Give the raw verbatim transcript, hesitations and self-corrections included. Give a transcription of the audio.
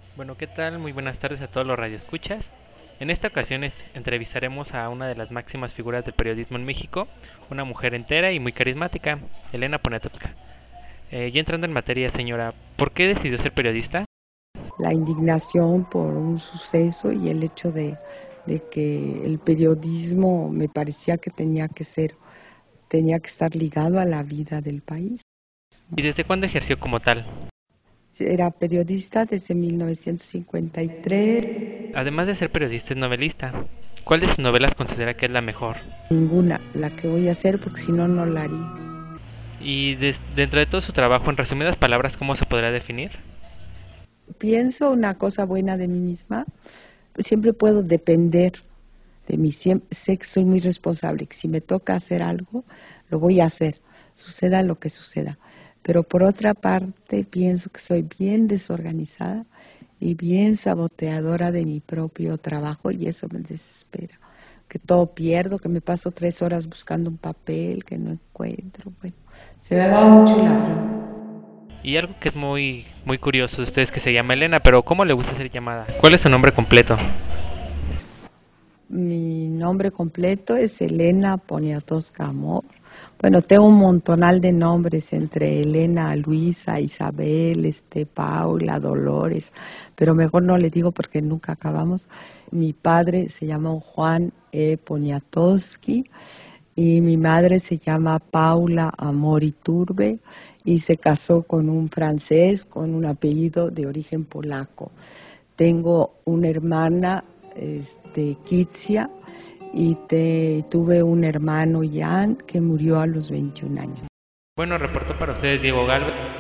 Bueno, ¿qué tal? Muy buenas tardes a todos los radioescuchas. En esta ocasión es- entrevistaremos a una de las máximas figuras del periodismo en México, una mujer entera y muy carismática, Elena Poniatowska. Eh, ya entrando en materia, señora, ¿por qué decidió ser periodista? La indignación por un suceso y el hecho de, de que el periodismo me parecía que tenía que ser, tenía que estar ligado a la vida del país. ¿Y desde cuándo ejerció como tal? Era periodista desde mil novecientos cincuenta y tres. Además de ser periodista, es novelista. ¿Cuál de sus novelas considera que es la mejor? Ninguna, la que voy a hacer, porque si no, no la haría. Y des- dentro de todo su trabajo, en resumidas palabras, ¿cómo se podría definir? Pienso una cosa buena de mí misma, pues siempre puedo depender de mí, siempre, sé que soy muy responsable, que si me toca hacer algo, lo voy a hacer, suceda lo que suceda. Pero por otra parte, pienso que soy bien desorganizada y bien saboteadora de mi propio trabajo y eso me desespera. Que todo pierdo, que me paso tres horas buscando un papel que no encuentro. Bueno, se me va mucho la vida. Y algo que es muy, muy curioso de usted es que se llama Elena, pero ¿cómo le gusta ser llamada? ¿Cuál es su nombre completo? Mi nombre completo es Elena Poniatowska Amor. Bueno, tengo un montonal de nombres entre Elena, Luisa, Isabel, este, Paula, Dolores, pero mejor no le digo porque nunca acabamos. Mi padre se llama Juan E. Poniatowski y mi madre se llama Paula Amor Iturbe y se casó con un francés con un apellido de origen polaco. Tengo una hermana, este, Kitsia, y te, tuve un hermano, Jan, que murió a los veintiún años. Bueno, reportó para ustedes Diego Galvez.